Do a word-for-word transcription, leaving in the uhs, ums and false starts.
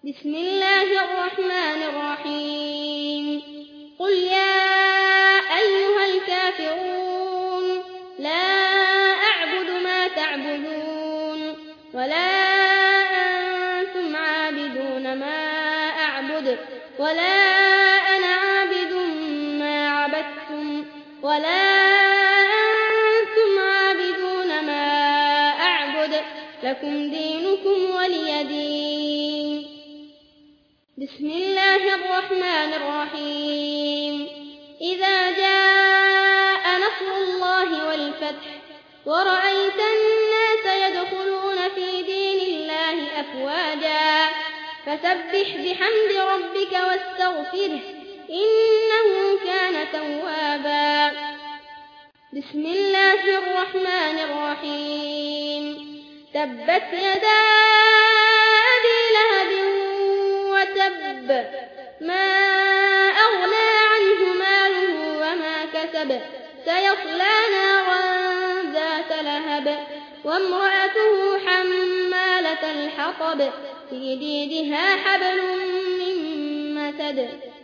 بسم الله الرحمن الرحيم قل يا أيها الكافرون لا أعبد ما تعبدون ولا أنتم عابدون ما أعبد ولا أنا عابد ما عبدتم ولا أنتم عابدون ما أعبد لكم دينكم ولي دين. بسم الله الرحمن الرحيم إذا جاء نصر الله والفتح ورأيت الناس يدخلون في دين الله أفواجا فسبح بحمد ربك واستغفره إنه كان توابا. بسم الله الرحمن الرحيم تبت يدا أبي لهب وتب ما أغنى عنه ماله وما كسب سيصلى نارا ذات لهب وامرأته حمالة الحطب في جيدها حبل من مسد